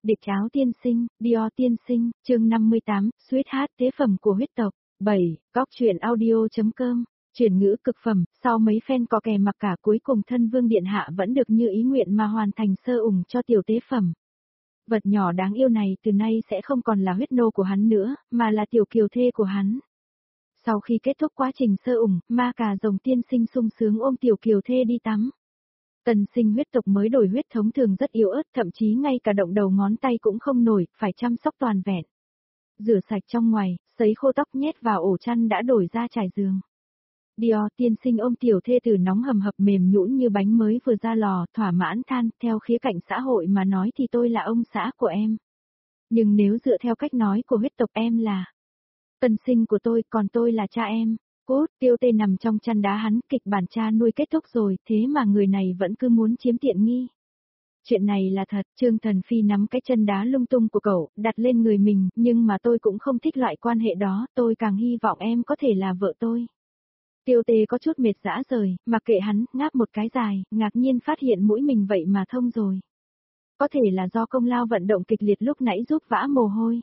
Địch áo tiên sinh, Dior tiên sinh, chương 58, Sweetheart tế phẩm của huyết tộc. 7. Góc truyện audio.com. Chuyển ngữ cực phẩm, sau mấy phen có kè mặc cả cuối cùng thân vương điện hạ vẫn được như ý nguyện mà hoàn thành sơ ủng cho tiểu tế phẩm. Vật nhỏ đáng yêu này từ nay sẽ không còn là huyết nô của hắn nữa, mà là tiểu kiều thê của hắn. Sau khi kết thúc quá trình sơ ủng, ma cà rồng tiên sinh sung sướng ôm tiểu kiều thê đi tắm. Tân sinh huyết tộc mới đổi huyết thống thường rất yếu ớt, thậm chí ngay cả động đầu ngón tay cũng không nổi, phải chăm sóc toàn vẹn. Rửa sạch trong ngoài, sấy khô tóc nhét vào ổ chăn đã đổi ra trải giường. Dior tiên sinh ôm tiểu thê tử nóng hầm hập mềm nhũn như bánh mới vừa ra lò, thỏa mãn than, theo khía cạnh xã hội mà nói thì tôi là ông xã của em. Nhưng nếu dựa theo cách nói của huyết tộc em là tân sinh của tôi, còn tôi là cha em. Cốt, tiêu tê nằm trong chăn đá hắn, kịch bản cha nuôi kết thúc rồi, thế mà người này vẫn cứ muốn chiếm tiện nghi. Chuyện này là thật, Trương Thần Phi nắm cái chân đá lung tung của cậu, đặt lên người mình, nhưng mà tôi cũng không thích loại quan hệ đó, tôi càng hy vọng em có thể là vợ tôi. Tiêu tê có chút mệt dã rời, mặc kệ hắn, ngáp một cái dài, ngạc nhiên phát hiện mũi mình vậy mà thông rồi. Có thể là do công lao vận động kịch liệt lúc nãy giúp vã mồ hôi.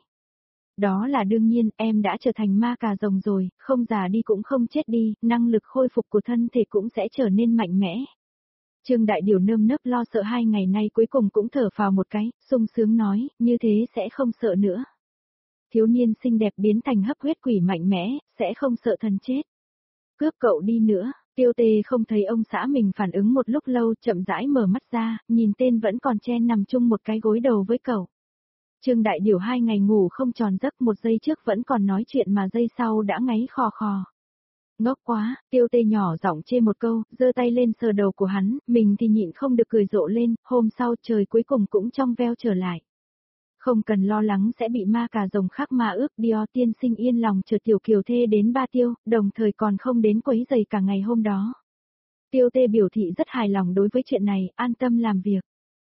Đó là đương nhiên, em đã trở thành ma cà rồng rồi, không già đi cũng không chết đi, năng lực khôi phục của thân thể cũng sẽ trở nên mạnh mẽ. Trương Đại Điều nơm nớp lo sợ 2 ngày nay cuối cùng cũng thở phào một cái, sung sướng nói, như thế sẽ không sợ nữa. Thiếu niên xinh đẹp biến thành hấp huyết quỷ mạnh mẽ, sẽ không sợ thần chết. Cướp cậu đi nữa, Tiêu tê không thấy ông xã mình phản ứng một lúc lâu, chậm rãi mở mắt ra, nhìn tên vẫn còn chen nằm chung một cái gối đầu với cậu. Trương Đại Điều 2 ngày ngủ không tròn giấc, một giây trước vẫn còn nói chuyện mà giây sau đã ngáy khò khò. Ngốc quá, Tiêu tê nhỏ giọng chê một câu, giơ tay lên sờ đầu của hắn, mình thì nhịn không được cười rộ lên, hôm sau trời cuối cùng cũng trong veo trở lại. Không cần lo lắng sẽ bị ma cà rồng khác ma ước, Dior tiên sinh yên lòng chờ tiểu kiều thê đến Ba Tiêu, đồng thời còn không đến quấy rầy cả ngày hôm đó. Tiêu tê biểu thị rất hài lòng đối với chuyện này, an tâm làm việc.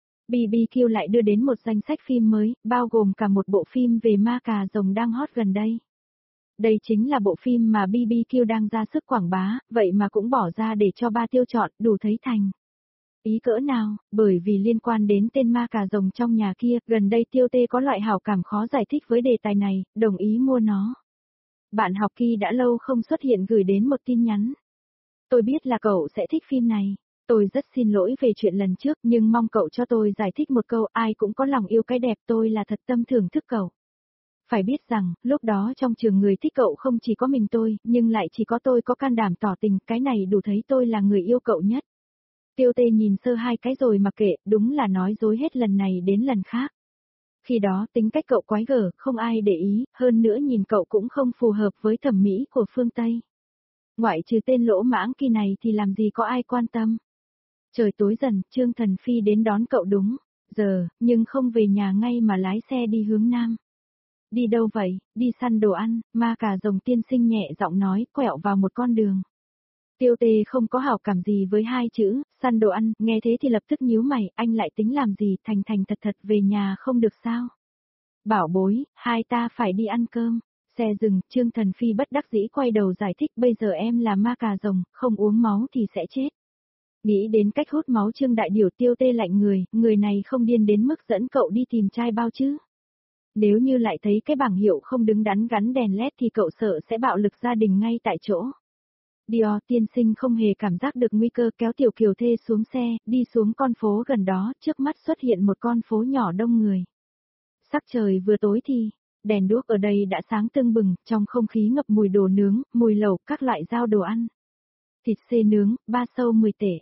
BBQ lại đưa đến một danh sách phim mới, bao gồm cả một bộ phim về ma cà rồng đang hot gần đây. Đây chính là bộ phim mà BBQ đang ra sức quảng bá, vậy mà cũng bỏ ra để cho Ba Tiêu chọn, đủ thấy thành. Ý cỡ nào, bởi vì liên quan đến tên ma cà rồng trong nhà kia, gần đây Tiêu tê có loại hảo cảm khó giải thích với đề tài này, đồng ý mua nó. Bạn học Kỳ đã lâu không xuất hiện gửi đến một tin nhắn. Tôi biết là cậu sẽ thích phim này. Tôi rất xin lỗi về chuyện lần trước, nhưng mong cậu cho tôi giải thích một câu, ai cũng có lòng yêu cái đẹp, tôi là thật tâm thưởng thức cậu. Phải biết rằng, lúc đó trong trường người thích cậu không chỉ có mình tôi, nhưng lại chỉ có tôi có can đảm tỏ tình, cái này đủ thấy tôi là người yêu cậu nhất. Tiêu tê nhìn sơ 2 cái rồi mặc kệ, đúng là nói dối hết lần này đến lần khác. Khi đó tính cách cậu quái gở, không ai để ý, hơn nữa nhìn cậu cũng không phù hợp với thẩm mỹ của phương Tây. Ngoại trừ tên lỗ mãng Kỳ này thì làm gì có ai quan tâm. Trời tối dần, Trương Thần Phi đến đón cậu đúng giờ, nhưng không về nhà ngay mà lái xe đi hướng nam. Đi đâu vậy? Đi săn đồ ăn, ma cà rồng tiên sinh nhẹ giọng nói, quẹo vào một con đường. Tiêu tê không có hảo cảm gì với 2 chữ, săn đồ ăn, nghe thế thì lập tức nhíu mày, anh lại tính làm gì, thành thành thật thật về nhà không được sao? Bảo bối, hai ta phải đi ăn cơm. Xe dừng, Trương Thần Phi bất đắc dĩ quay đầu giải thích, bây giờ em là ma cà rồng, không uống máu thì sẽ chết. Nghĩ đến cách hút máu Trương Đại Điều Tiêu tê lạnh người này không điên đến mức dẫn cậu đi tìm trai bao chứ. Nếu như lại thấy cái bảng hiệu không đứng đắn gắn đèn led thì cậu sợ sẽ bạo lực gia đình ngay tại chỗ. Dior tiên sinh không hề cảm giác được nguy cơ, kéo tiểu kiều thê xuống xe, đi xuống con phố gần đó, trước mắt xuất hiện một con phố nhỏ đông người. Sắc trời vừa tối thì, đèn đuốc ở đây đã sáng tưng bừng, trong không khí ngập mùi đồ nướng, mùi lẩu, các loại rau đồ ăn. Thịt xê nướng, 3 sâu 10 tể,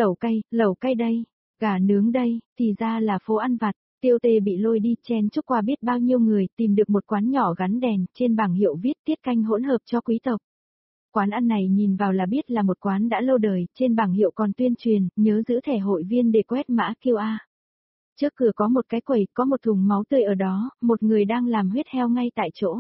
lẩu cay đây, gà nướng đây, thì ra là phố ăn vặt. Tiêu tê bị lôi đi chen chúc qua biết bao nhiêu người, tìm được một quán nhỏ gắn đèn, trên bảng hiệu viết tiết canh hỗn hợp cho quý tộc. Quán ăn này nhìn vào là biết là một quán đã lâu đời, trên bảng hiệu còn tuyên truyền, nhớ giữ thẻ hội viên để quét mã QR. Trước cửa có một cái quầy, có một thùng máu tươi ở đó, một người đang làm huyết heo ngay tại chỗ.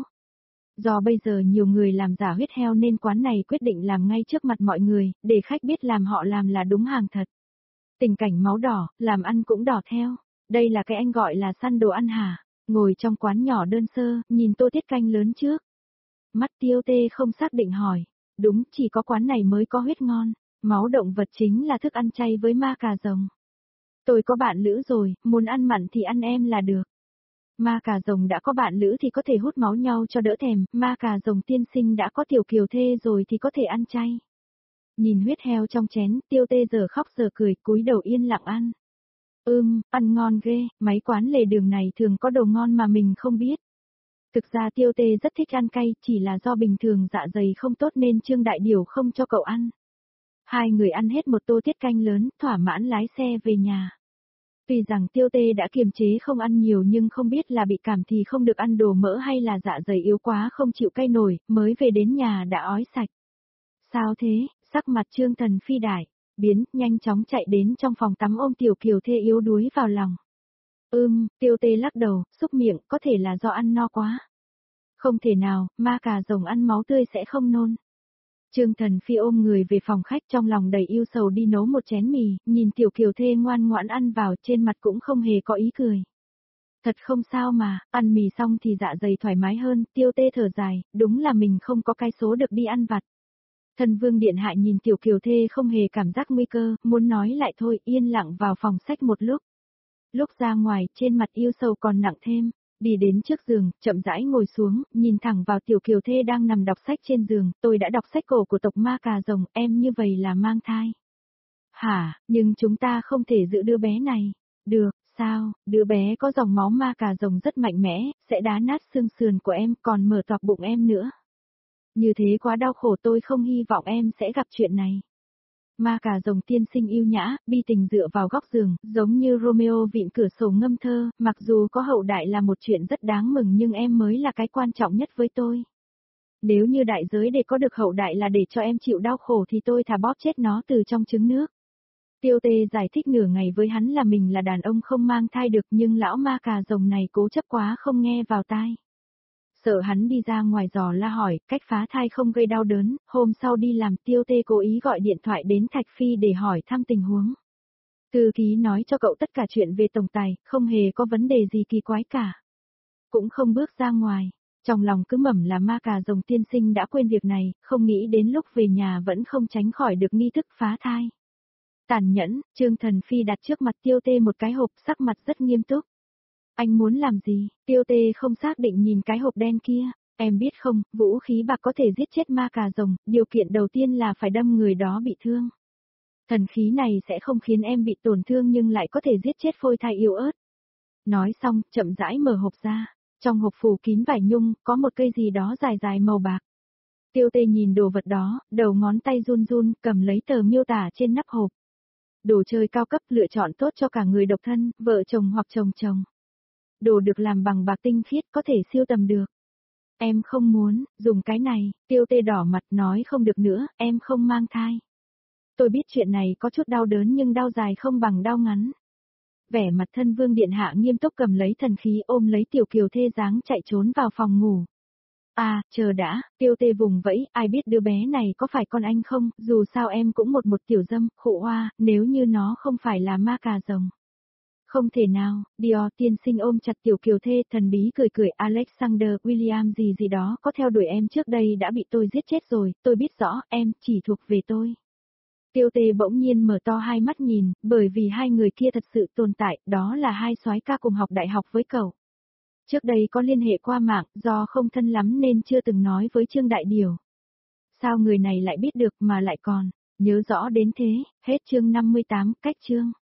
Do bây giờ nhiều người làm giả huyết heo nên quán này quyết định làm ngay trước mặt mọi người, để khách biết làm họ làm là đúng hàng thật. Tình cảnh máu đỏ, làm ăn cũng đỏ theo. Đây là cái anh gọi là săn đồ ăn hả? Ngồi trong quán nhỏ đơn sơ, nhìn tô tiết canh lớn trước. Mắt Tiêu tê không xác định hỏi. Đúng, chỉ có quán này mới có huyết ngon. Máu động vật chính là thức ăn chay với ma cà rồng. Tôi có bạn lữ rồi, muốn ăn mặn thì ăn em là được. Ma cà rồng đã có bạn lữ thì có thể hút máu nhau cho đỡ thèm, ma cà rồng tiên sinh đã có tiểu kiều thê rồi thì có thể ăn chay. Nhìn huyết heo trong chén, Tiêu Tê giờ khóc giờ cười, cúi đầu yên lặng ăn. Ăn ngon ghê, mấy quán lề đường này thường có đồ ngon mà mình không biết. Thực ra Tiêu Tê rất thích ăn cay, chỉ là do bình thường dạ dày không tốt nên Trương Đại Điều không cho cậu ăn. Hai người ăn hết một tô tiết canh lớn, thỏa mãn lái xe về nhà. Tuy rằng Tiêu Tê đã kiềm chế không ăn nhiều nhưng không biết là bị cảm thì không được ăn đồ mỡ hay là dạ dày yếu quá không chịu cay nổi, mới về đến nhà đã ói sạch. Sao thế, sắc mặt Trương Thần Phi đại, biến, nhanh chóng chạy đến trong phòng tắm ôm Tiểu Kiều Thê yếu đuối vào lòng. Tiêu Tê lắc đầu, xúc miệng, có thể là do ăn no quá. Không thể nào, ma cà rồng ăn máu tươi sẽ không nôn. Trương Thần Phi ôm người về phòng khách trong lòng đầy yêu sầu đi nấu một chén mì, nhìn Tiểu Kiều Thê ngoan ngoãn ăn vào trên mặt cũng không hề có ý cười. Thật không sao mà, ăn mì xong thì dạ dày thoải mái hơn, Tiêu Tê thở dài, đúng là mình không có cái số được đi ăn vặt. Thần Vương Điện Hạ nhìn Tiểu Kiều Thê không hề cảm giác nguy cơ, muốn nói lại thôi, yên lặng vào phòng sách một lúc. Lúc ra ngoài, trên mặt yêu sầu còn nặng thêm, đi đến trước giường, chậm rãi ngồi xuống, nhìn thẳng vào Tiểu Kiều Thê đang nằm đọc sách trên giường, tôi đã đọc sách cổ của tộc ma cà rồng, em như vậy là mang thai. Hả, nhưng chúng ta không thể giữ đứa bé này. Được, sao, đứa bé có dòng máu ma cà rồng rất mạnh mẽ, sẽ đá nát xương sườn của em còn mở toạc bụng em nữa. Như thế quá đau khổ, tôi không hy vọng em sẽ gặp chuyện này. Ma cà rồng tiên sinh yêu nhã, bi tình dựa vào góc giường, giống như Romeo vịn cửa sổ ngâm thơ, mặc dù có hậu đại là một chuyện rất đáng mừng nhưng em mới là cái quan trọng nhất với tôi. Nếu như đại giới để có được hậu đại là để cho em chịu đau khổ thì tôi thà bóp chết nó từ trong trứng nước. Tiêu Tê giải thích nửa ngày với hắn là mình là đàn ông không mang thai được nhưng lão ma cà rồng này cố chấp quá không nghe vào tai. Sợ hắn đi ra ngoài dò la hỏi, cách phá thai không gây đau đớn, hôm sau đi làm Tiêu Tê cố ý gọi điện thoại đến Thạch Phi để hỏi thăm tình huống. Thư ký nói cho cậu tất cả chuyện về tổng tài, không hề có vấn đề gì kỳ quái cả. Cũng không bước ra ngoài, trong lòng cứ mẩm là ma cà rồng tiên sinh đã quên việc này, không nghĩ đến lúc về nhà vẫn không tránh khỏi được nghi thức phá thai. Tàn nhẫn, Trương Thần Phi đặt trước mặt Tiêu Tê một cái hộp, sắc mặt rất nghiêm túc. Anh muốn làm gì? Tiêu Tê không xác định nhìn cái hộp đen kia. Em biết không, vũ khí bạc có thể giết chết ma cà rồng, điều kiện đầu tiên là phải đâm người đó bị thương. Thần khí này sẽ không khiến em bị tổn thương nhưng lại có thể giết chết phôi thai yếu ớt. Nói xong, chậm rãi mở hộp ra. Trong hộp phủ kín vải nhung, có một cây gì đó dài dài màu bạc. Tiêu Tê nhìn đồ vật đó, đầu ngón tay run run, cầm lấy tờ miêu tả trên nắp hộp. Đồ chơi cao cấp lựa chọn tốt cho cả người độc thân, vợ chồng hoặc chồng chồng. Đồ được làm bằng bạc tinh khiết có thể siêu tầm được. Em không muốn, dùng cái này, Tiêu Tê đỏ mặt nói không được nữa, em không mang thai. Tôi biết chuyện này có chút đau đớn nhưng đau dài không bằng đau ngắn. Vẻ mặt Thân Vương Điện Hạ nghiêm túc cầm lấy thần khí ôm lấy Tiểu Kiều Thê dáng chạy trốn vào phòng ngủ. À, chờ đã, Tiêu Tê vùng vẫy, ai biết đứa bé này có phải con anh không, dù sao em cũng một tiểu dâm, khụ hoa, nếu như nó không phải là ma cà rồng. Không thể nào, Dior tiên sinh ôm chặt Tiểu Kiều Thê, thần bí cười cười, Alexander William gì đó có theo đuổi em trước đây đã bị tôi giết chết rồi, tôi biết rõ, em chỉ thuộc về tôi. Tiêu Tê bỗng nhiên mở to hai mắt nhìn, bởi vì hai người kia thật sự tồn tại, đó là hai soái ca cùng học đại học với cậu. Trước đây có liên hệ qua mạng, do không thân lắm nên chưa từng nói với Trương Đại Điều. Sao người này lại biết được mà lại còn nhớ rõ đến thế, hết chương 58, cách chương.